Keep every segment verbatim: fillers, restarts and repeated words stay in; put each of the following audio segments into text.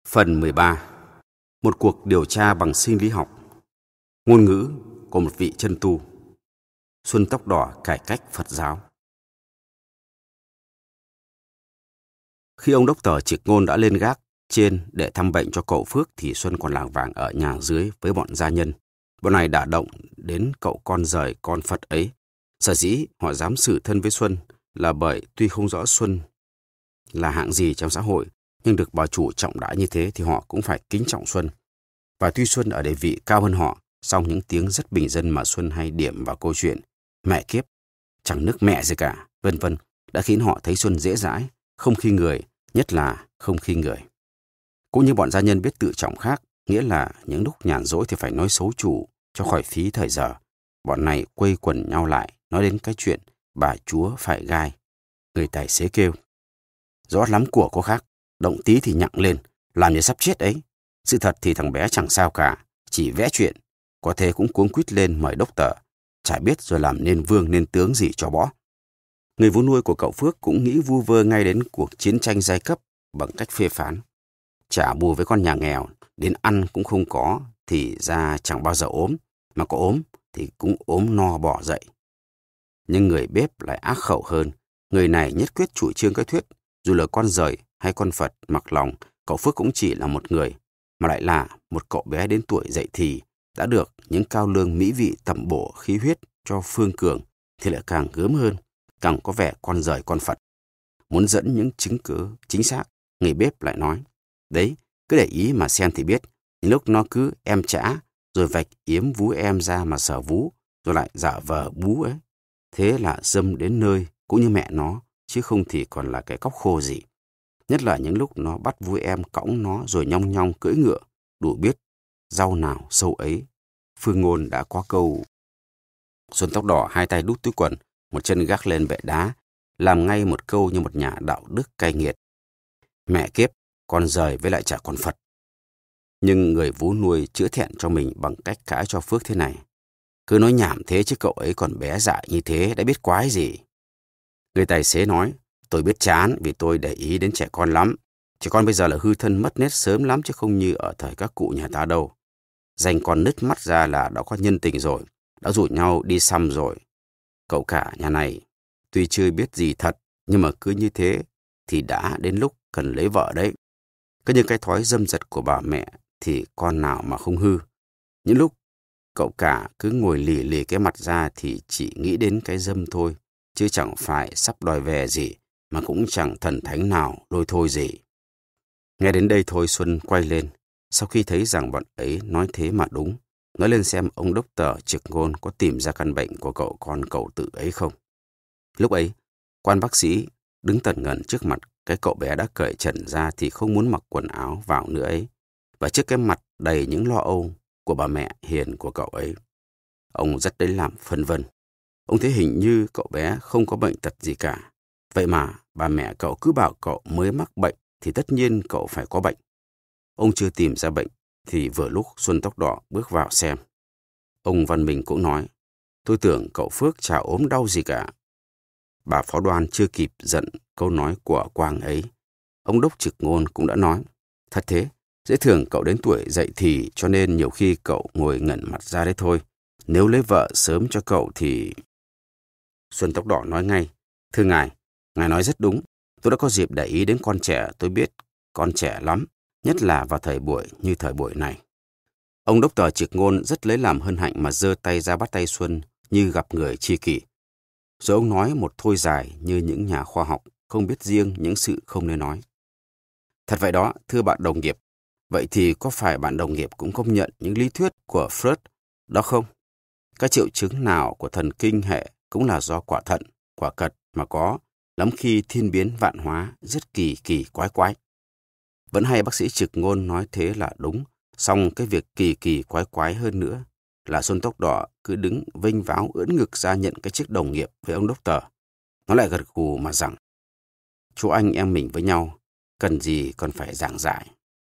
Phần mười ba. Một cuộc điều tra bằng sinh lý học. Ngôn ngữ của một vị chân tu. Xuân tóc đỏ cải cách Phật giáo. Khi ông đốc tờ Trực Ngôn đã lên gác trên để thăm bệnh cho cậu Phước thì Xuân còn lảng vảng ở nhà dưới với bọn gia nhân. Bọn này đã động đến cậu con rời con Phật ấy. Sở dĩ họ dám xử thân với Xuân là bởi tuy không rõ Xuân là hạng gì trong xã hội, nhưng được bà chủ trọng đãi như thế thì họ cũng phải kính trọng Xuân. Và tuy Xuân ở địa vị cao hơn họ, song những tiếng rất bình dân mà Xuân hay điểm vào câu chuyện mẹ kiếp, chẳng nước mẹ gì cả, vân vân đã khiến họ thấy Xuân dễ dãi, không khi người, nhất là không khi người. Cũng như bọn gia nhân biết tự trọng khác, nghĩa là những lúc nhàn rỗi thì phải nói xấu chủ cho khỏi phí thời giờ. Bọn này quây quần nhau lại nói đến cái chuyện bà chúa phải gai. Người tài xế kêu: "Rõ lắm của cô khác, động tí thì nhặng lên, làm như sắp chết ấy. Sự thật thì thằng bé chẳng sao cả, chỉ vẽ chuyện. Có thế cũng cuống quýt lên mời đốc tờ, chả biết rồi làm nên vương nên tướng gì cho bỏ." Người vú nuôi của cậu Phước cũng nghĩ vu vơ ngay đến cuộc chiến tranh giai cấp bằng cách phê phán: "Chả bù với con nhà nghèo, đến ăn cũng không có, thì ra chẳng bao giờ ốm, mà có ốm thì cũng ốm no bỏ dậy." Nhưng người bếp lại ác khẩu hơn. Người này nhất quyết chủ trương cái thuyết dù là con rời hay con Phật mặc lòng, cậu Phước cũng chỉ là một người, mà lại là một cậu bé đến tuổi dậy thì, đã được những cao lương mỹ vị tẩm bổ khí huyết cho Phương Cường thì lại càng gớm hơn, càng có vẻ con rời con Phật. Muốn dẫn những chứng cứ chính xác, người bếp lại nói: "Đấy, cứ để ý mà xem thì biết, những lúc nó cứ em chã, rồi vạch yếm vú em ra mà sờ vú, rồi lại giả vờ bú ấy. Thế là dâm đến nơi cũng như mẹ nó, chứ không thì còn là cái cóc khô gì. Nhất là những lúc nó bắt vú em cõng nó rồi nhong nhong cưỡi ngựa, đủ biết rau nào sâu ấy." Phương ngôn đã có câu. Xuân tóc đỏ hai tay đút túi quần, một chân gác lên bệ đá, làm ngay một câu như một nhà đạo đức cay nghiệt: "Mẹ kiếp, con rời với lại chả con Phật." Nhưng người vú nuôi chữa thẹn cho mình bằng cách cãi cho Phước thế này: "Cứ nói nhảm thế chứ cậu ấy còn bé dại như thế đã biết quái gì." Người tài xế nói: "Tôi biết chán vì tôi để ý đến trẻ con lắm. Trẻ con bây giờ là hư thân mất nết sớm lắm chứ không như ở thời các cụ nhà ta đâu. Dành con nứt mắt ra là đã có nhân tình rồi, đã rủ nhau đi xăm rồi. Cậu cả nhà này tuy chưa biết gì thật, nhưng mà cứ như thế thì đã đến lúc cần lấy vợ đấy. Cứ như cái thói dâm dật của bà mẹ thì con nào mà không hư. Những lúc cậu cả cứ ngồi lì lì cái mặt ra thì chỉ nghĩ đến cái dâm thôi, chứ chẳng phải sắp đòi về gì, mà cũng chẳng thần thánh nào lôi thôi gì." Nghe đến đây thôi Xuân quay lên, sau khi thấy rằng bọn ấy nói thế mà đúng, nói lên xem ông đốc tờ Trực Ngôn có tìm ra căn bệnh của cậu con cậu tự ấy không. Lúc ấy, quan bác sĩ đứng tần ngần trước mặt cái cậu bé đã cởi trần ra thì không muốn mặc quần áo vào nữa ấy, và trước cái mặt đầy những lo âu của bà mẹ hiền của cậu ấy, ông rất lấy làm phân vân. Ông thấy hình như cậu bé không có bệnh tật gì cả. Vậy mà bà mẹ cậu cứ bảo cậu mới mắc bệnh thì tất nhiên cậu phải có bệnh. Ông chưa tìm ra bệnh thì vừa lúc Xuân tóc đỏ bước vào xem. Ông Văn Minh cũng nói: "Tôi tưởng cậu Phước chả ốm đau gì cả." Bà Phó Đoan chưa kịp giận câu nói của Quang ấy, ông đốc Trực Ngôn cũng đã nói: "Thật thế, dễ thường cậu đến tuổi dậy thì cho nên nhiều khi cậu ngồi ngẩn mặt ra đấy thôi. Nếu lấy vợ sớm cho cậu thì..." Xuân tóc đỏ nói ngay: "Thưa ngài, ngài nói rất đúng. Tôi đã có dịp để ý đến con trẻ, tôi biết con trẻ lắm, nhất là vào thời buổi như thời buổi này." Ông đốc tờ Trực Ngôn rất lấy làm hân hạnh mà giơ tay ra bắt tay Xuân như gặp người tri kỷ. Rồi ông nói một thôi dài như những nhà khoa học không biết riêng những sự không nên nói: "Thật vậy đó, thưa bạn đồng nghiệp. Vậy thì có phải bạn đồng nghiệp cũng công nhận những lý thuyết của Freud đó không? Các triệu chứng nào của thần kinh hệ cũng là do quả thận, quả cật mà có, lắm khi thiên biến vạn hóa, rất kỳ kỳ quái quái." Vẫn hay bác sĩ Trực Ngôn nói thế là đúng, song cái việc kỳ kỳ quái quái hơn nữa là Xuân tóc đỏ cứ đứng vênh váo ưỡn ngực ra nhận cái chức đồng nghiệp với ông đốc tờ. Nó lại gật gù mà rằng: "Chú anh em mình với nhau, cần gì còn phải giảng giải."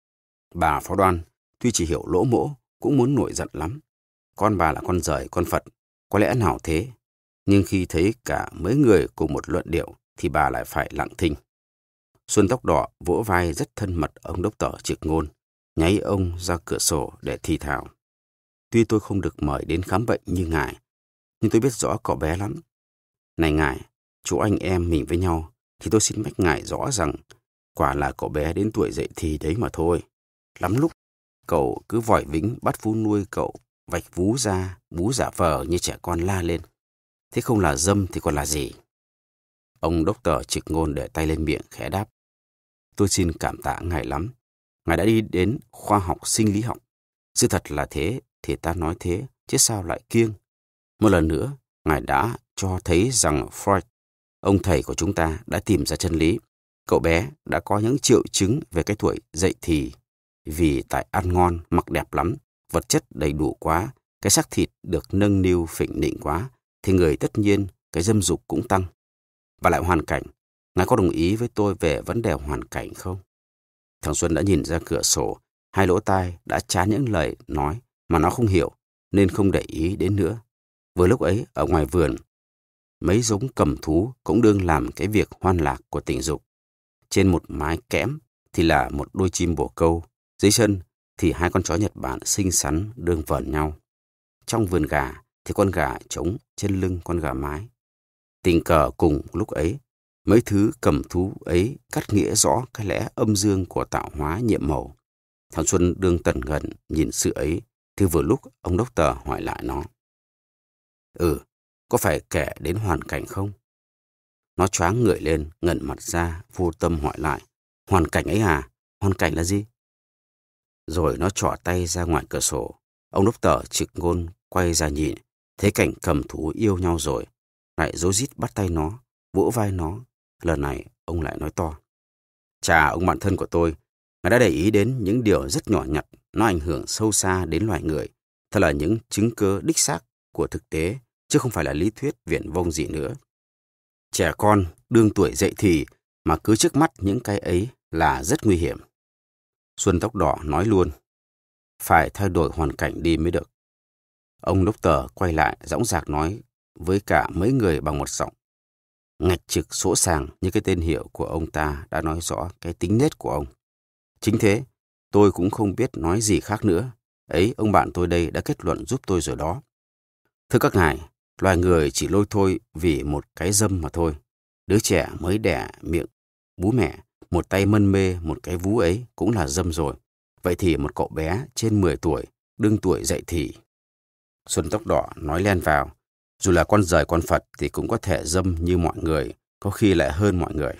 Bà Phó Đoan tuy chỉ hiểu lỗ mỗ cũng muốn nổi giận lắm. Con bà là con rời con Phật, có lẽ nào thế, nhưng khi thấy cả mấy người cùng một luận điệu thì bà lại phải lặng thinh. Xuân tóc đỏ vỗ vai rất thân mật ông đốc tờ Trực Ngôn, nháy ông ra cửa sổ để thì thào. Tuy tôi không được mời đến khám bệnh như ngài, nhưng tôi biết rõ cậu bé lắm. Này ngài, chỗ anh em mình với nhau, thì tôi xin mách ngài rõ rằng quả là cậu bé đến tuổi dậy thì đấy mà thôi. Lắm lúc cậu cứ vòi vĩnh bắt vú nuôi cậu vạch vú ra, bú giả vờ như trẻ con la lên. Thế không là dâm thì còn là gì? Ông đốc tờ Trực Ngôn để tay lên miệng khẽ đáp. Tôi xin cảm tạ ngài lắm. Ngài đã đi đến khoa học sinh lý học. Sự thật là thế thì ta nói thế, chứ sao lại kiêng. Một lần nữa, ngài đã cho thấy rằng Freud, ông thầy của chúng ta, đã tìm ra chân lý. Cậu bé đã có những triệu chứng về cái tuổi dậy thì, vì tại ăn ngon, mặc đẹp lắm, vật chất đầy đủ quá, cái xác thịt được nâng niu phỉnh nịnh quá, thì người tất nhiên cái dâm dục cũng tăng. Và lại hoàn cảnh, ngài có đồng ý với tôi về vấn đề hoàn cảnh không? Thằng Xuân đã nhìn ra cửa sổ, hai lỗ tai đã chán những lời nói mà nó không hiểu, nên không để ý đến nữa. Vừa lúc ấy, ở ngoài vườn, mấy giống cầm thú cũng đương làm cái việc hoan lạc của tình dục. Trên một mái kẽm thì là một đôi chim bồ câu, dưới sân thì hai con chó Nhật Bản xinh xắn đương vờn nhau. Trong vườn gà thì con gà trống trên lưng con gà mái. Tình cờ cùng lúc ấy, mấy thứ cầm thú ấy cắt nghĩa rõ cái lẽ âm dương của tạo hóa nhiệm màu. Thằng Xuân đương tần ngần nhìn sự ấy, thì vừa lúc ông đốc tờ hỏi lại nó. Ừ, có phải kể đến hoàn cảnh không? Nó choáng người lên, ngẩng mặt ra, vô tâm hỏi lại. Hoàn cảnh ấy à? Hoàn cảnh là gì? Rồi nó trỏ tay ra ngoài cửa sổ. Ông đốc tờ Trực Ngôn quay ra nhìn, thấy cảnh cầm thú yêu nhau rồi. Lại rối rít bắt tay nó, vỗ vai nó. Lần này ông lại nói to. Chà, ông bạn thân của tôi, ngài đã để ý đến những điều rất nhỏ nhặt, nó ảnh hưởng sâu xa đến loài người. Thật là những chứng cứ đích xác của thực tế, chứ không phải là lý thuyết viển vông gì nữa. Trẻ con đương tuổi dậy thì mà cứ trước mắt những cái ấy là rất nguy hiểm. Xuân tóc đỏ nói luôn. Phải thay đổi hoàn cảnh đi mới được. Ông đốc tờ quay lại dõng dạc nói với cả mấy người bằng một giọng ngạch trực sỗ sàng như cái tên hiệu của ông ta đã nói rõ cái tính nết của ông. Chính thế, tôi cũng không biết nói gì khác nữa. Ấy, ông bạn tôi đây đã kết luận giúp tôi rồi đó. Thưa các ngài, loài người chỉ lôi thôi vì một cái dâm mà thôi. Đứa trẻ mới đẻ miệng bú mẹ, một tay mân mê một cái vú ấy cũng là dâm rồi. Vậy thì một cậu bé trên mười tuổi, đương tuổi dậy thì. Xuân tóc đỏ nói len vào. Dù là con giời con Phật thì cũng có thể dâm như mọi người, có khi lại hơn mọi người.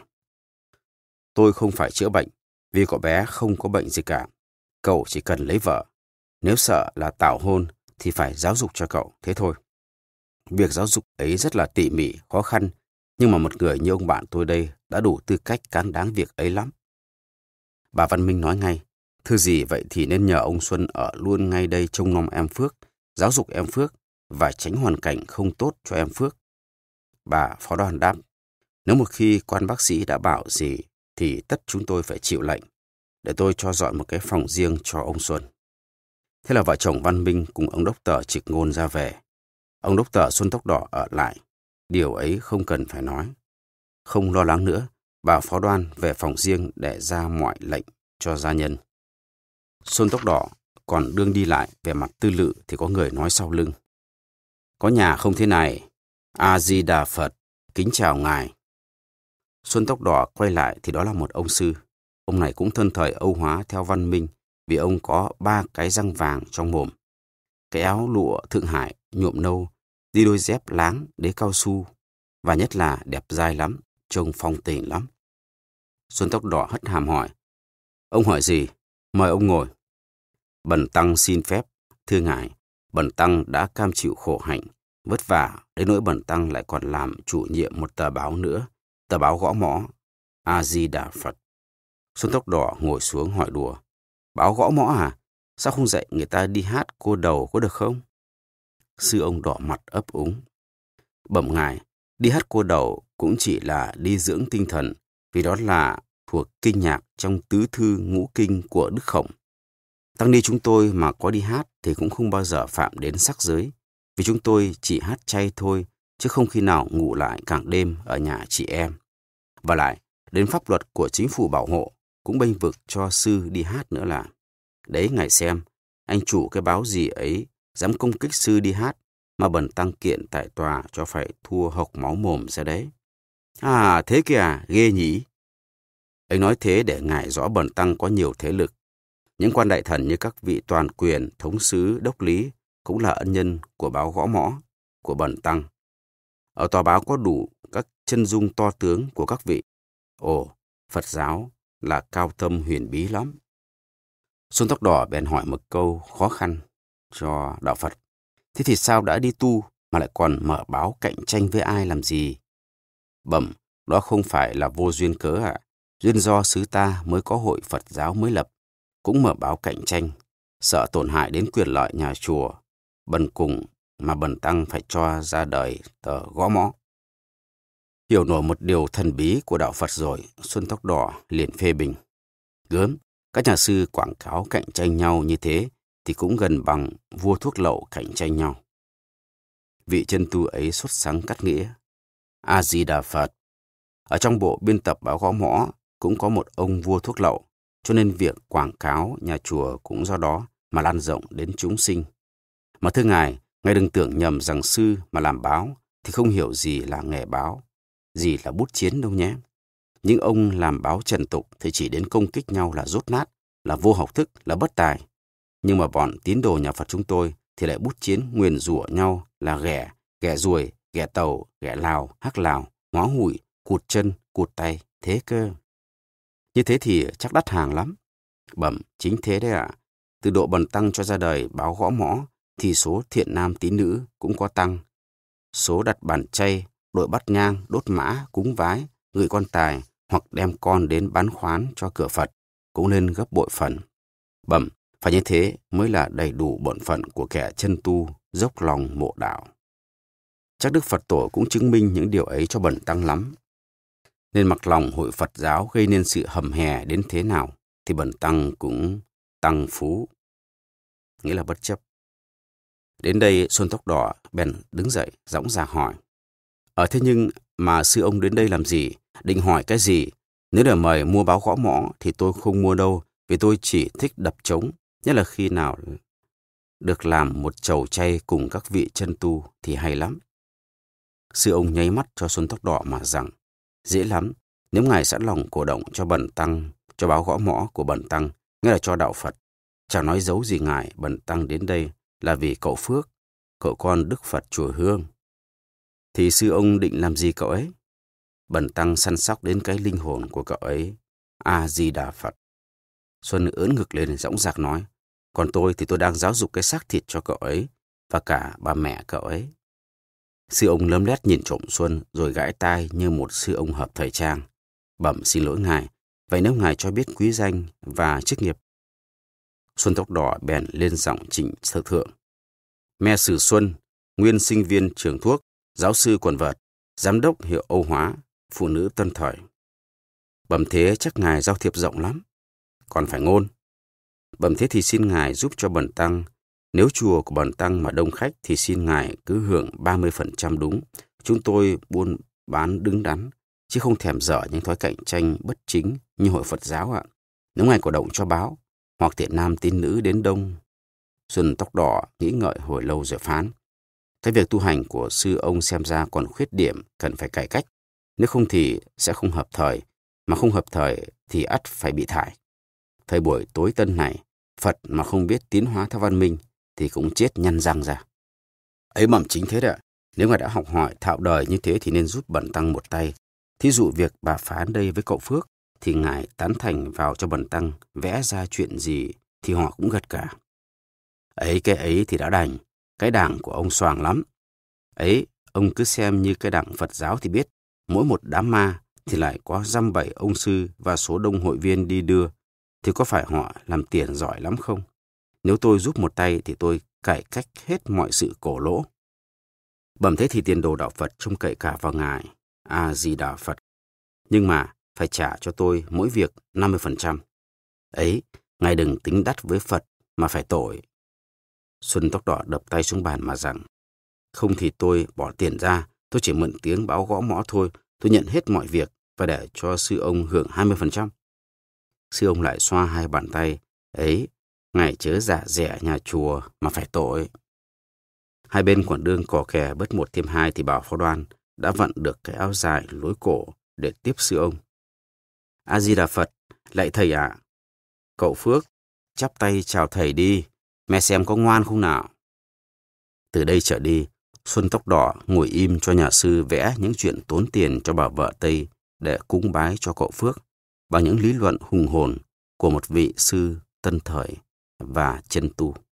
Tôi không phải chữa bệnh, vì cậu bé không có bệnh gì cả. Cậu chỉ cần lấy vợ. Nếu sợ là tảo hôn thì phải giáo dục cho cậu, thế thôi. Việc giáo dục ấy rất là tỉ mỉ, khó khăn, nhưng mà một người như ông bạn tôi đây đã đủ tư cách cán đáng việc ấy lắm. Bà Văn Minh nói ngay, thưa gì vậy thì nên nhờ ông Xuân ở luôn ngay đây trông nom em Phước, giáo dục em Phước và tránh hoàn cảnh không tốt cho em Phước. Bà phó đoàn đáp, nếu một khi quan bác sĩ đã bảo gì thì tất chúng tôi phải chịu lệnh, để tôi cho dọn một cái phòng riêng cho ông Xuân. Thế là vợ chồng Văn Minh cùng ông đốc tờ Trực Ngôn ra về. Ông đốc tờ Xuân tóc đỏ ở lại. Điều ấy không cần phải nói. Không lo lắng nữa, bà phó đoan về phòng riêng để ra mọi lệnh cho gia nhân. Xuân tóc đỏ còn đương đi lại về mặt tư lự thì có người nói sau lưng. Có nhà không thế này, A-di-đà Phật, kính chào ngài. Xuân tóc đỏ quay lại thì đó là một ông sư. Ông này cũng thân thời Âu hóa theo Văn Minh vì ông có ba cái răng vàng trong mồm. Cái áo lụa Thượng Hải nhuộm nâu, đi đôi dép láng đế cao su và nhất là đẹp dai lắm, trông phong tình lắm. Xuân tóc đỏ hất hàm hỏi. Ông hỏi gì? Mời ông ngồi. Bần tăng xin phép, thưa ngài, bần tăng đã cam chịu khổ hạnh, vất vả, đến nỗi bần tăng lại còn làm chủ nhiệm một tờ báo nữa, tờ báo gõ mõ, A-di-đà Phật. Xuân tóc đỏ ngồi xuống hỏi đùa. Báo gõ mõ à? Sao không dạy người ta đi hát cô đầu có được không? Sư ông đỏ mặt ấp úng. Bẩm ngài, đi hát cô đầu cũng chỉ là đi dưỡng tinh thần, vì đó là thuộc kinh nhạc trong tứ thư ngũ kinh của Đức Khổng. Tăng ni chúng tôi mà có đi hát thì cũng không bao giờ phạm đến sắc giới, vì chúng tôi chỉ hát chay thôi, chứ không khi nào ngủ lại cả đêm ở nhà chị em. Và lại, đến pháp luật của chính phủ bảo hộ cũng bênh vực cho sư đi hát nữa là. Đấy ngài xem, anh chủ cái báo gì ấy dám công kích sư đi hát mà bần tăng kiện tại tòa cho phải thua hộc máu mồm ra đấy. À thế kìa, ghê nhỉ. Anh nói thế để ngài rõ bần tăng có nhiều thế lực. Những quan đại thần như các vị toàn quyền, thống sứ, đốc lý cũng là ân nhân của báo Gõ Mõ, của bần tăng. Ở tòa báo có đủ các chân dung to tướng của các vị. Ồ, Phật giáo là cao thâm huyền bí lắm. Xuân Tóc Đỏ bèn hỏi một câu khó khăn cho đạo Phật. Thế thì sao đã đi tu mà lại còn mở báo cạnh tranh với ai làm gì? Bẩm, đó không phải là vô duyên cớ ạ. À? Duyên do xứ ta mới có hội Phật giáo mới lập, cũng mở báo cạnh tranh, sợ tổn hại đến quyền lợi nhà chùa. Bần cùng mà bần tăng phải cho ra đời tờ Gõ Mõ. Hiểu nổi một điều thần bí của đạo Phật rồi, Xuân Tóc Đỏ liền phê bình. Gớm, các nhà sư quảng cáo cạnh tranh nhau như thế thì cũng gần bằng vua thuốc lậu cạnh tranh nhau. Vị chân tu ấy xuất sáng cắt nghĩa. A-di-đà Phật. Ở trong bộ biên tập báo Gõ Mõ cũng có một ông vua thuốc lậu, cho nên việc quảng cáo nhà chùa cũng do đó mà lan rộng đến chúng sinh. Mà thưa ngài, ngài đừng tưởng nhầm rằng sư mà làm báo thì không hiểu gì là nghề báo, gì là bút chiến đâu nhé. Những ông làm báo trần tục thì chỉ đến công kích nhau là dốt nát, là vô học thức, là bất tài. Nhưng mà bọn tín đồ nhà Phật chúng tôi thì lại bút chiến nguyền rủa nhau là ghẻ, ghẻ ruồi, ghẻ tàu, ghẻ lào, hắc lào, ngó hủi, cụt chân, cụt tay, thế cơ. Như thế thì chắc đắt hàng lắm. Bẩm, chính thế đấy ạ. À. Từ độ bần tăng cho ra đời báo Gõ Mõ thì số thiện nam tín nữ cũng có tăng. Số đặt bàn chay, đội bắt nhang, đốt mã, cúng vái, gửi quan tài hoặc đem con đến bán khoán cho cửa Phật cũng lên gấp bội phần. Bẩm, phải như thế mới là đầy đủ bổn phận của kẻ chân tu dốc lòng mộ đạo. Chắc Đức Phật Tổ cũng chứng minh những điều ấy cho bần tăng lắm. Nên mặc lòng hội Phật giáo gây nên sự hầm hè đến thế nào thì bần tăng cũng tăng phú, nghĩa là bất chấp. Đến đây Xuân Tóc Đỏ bèn đứng dậy dõng dạc hỏi. Ở thế nhưng mà sư ông đến đây làm gì? Định hỏi cái gì? Nếu để mời mua báo Gõ Mõ thì tôi không mua đâu, vì tôi chỉ thích đập trống, nhất là khi nào được làm một chầu chay cùng các vị chân tu thì hay lắm. Sư ông nháy mắt cho Xuân Tóc Đỏ mà rằng, dễ lắm, nếu ngài sẵn lòng cổ động cho bần tăng, cho báo Gõ Mõ của bần tăng, nghĩa là cho đạo Phật, chẳng nói giấu gì ngài, bần tăng đến đây là vì cậu Phước, cậu con Đức Phật chùa Hương. Thì sư ông định làm gì cậu ấy? Bần tăng săn sóc đến cái linh hồn của cậu ấy. A-di-đà Phật. Xuân ưỡn ngực lên dõng dạc nói, còn tôi thì tôi đang giáo dục cái xác thịt cho cậu ấy và cả bà mẹ cậu ấy. Sư ông lấm lét nhìn trộm Xuân rồi gãi tai như một sư ông hợp thời trang. Bẩm xin lỗi ngài, vậy nếu ngài cho biết quý danh và chức nghiệp. Xuân Tóc Đỏ bèn lên giọng trịnh sơ thượng. Me Sử Xuân, nguyên sinh viên trường thuốc, giáo sư quần vợt, giám đốc hiệu Âu Hóa, phụ nữ tân thời. Bẩm thế chắc ngài giao thiệp rộng lắm. Còn phải ngôn. Bẩm thế thì xin ngài giúp cho bần tăng. Nếu chùa của bần tăng mà đông khách thì xin ngài cứ hưởng ba mươi phần trăm đúng. Chúng tôi buôn bán đứng đắn, chứ không thèm dở những thói cạnh tranh bất chính như hội Phật giáo ạ. Nếu ngài cổ động cho báo, hoặc thiện nam tín nữ đến đông. Xuân Tóc Đỏ nghĩ ngợi hồi lâu rồi phán. Cái việc tu hành của sư ông xem ra còn khuyết điểm cần phải cải cách. Nếu không thì sẽ không hợp thời, mà không hợp thời thì ắt phải bị thải. Thời buổi tối tân này, Phật mà không biết tiến hóa theo văn minh thì cũng chết nhăn răng ra. Ấy bẩm chính thế đấy ạ. Nếu ngài đã học hỏi thạo đời như thế thì nên giúp bần tăng một tay. Thí dụ việc bà phán đây với cậu Phước thì ngài tán thành vào cho bần tăng vẽ ra chuyện gì thì họ cũng gật cả. Ấy cái ấy thì đã đành. Cái đảng của ông xoàng lắm. Ấy, ông cứ xem như cái đảng Phật giáo thì biết, mỗi một đám ma thì lại có dăm bảy ông sư và số đông hội viên đi đưa, thì có phải họ làm tiền giỏi lắm không? Nếu tôi giúp một tay thì tôi cải cách hết mọi sự cổ lỗ. Bẩm thế thì tiền đồ đạo Phật trông cậy cả vào ngài, A-di-đà Phật. Nhưng mà phải trả cho tôi mỗi việc năm mươi phần trăm. Ấy, ngài đừng tính đắt với Phật mà phải tội. Xuân Tóc Đỏ đập tay xuống bàn mà rằng, không thì tôi bỏ tiền ra, tôi chỉ mượn tiếng báo Gõ Mõ thôi, tôi nhận hết mọi việc, và để cho sư ông hưởng hai mươi phần trăm. Sư ông lại xoa hai bàn tay, ấy, ngài chớ giả dẻ nhà chùa mà phải tội. Hai bên còn đương cò kè bớt một thêm hai thì Bảo Phó Đoan đã vặn được cái áo dài lối cổ để tiếp sư ông. A Di Đà Phật, lạy thầy ạ. Cậu Phước, chắp tay chào thầy đi, mẹ xem có ngoan không nào. Từ đây trở đi, Xuân Tóc Đỏ ngồi im cho nhà sư vẽ những chuyện tốn tiền cho bà vợ Tây để cúng bái cho cậu Phước bằng những lý luận hùng hồn của một vị sư tân thời và chân tu.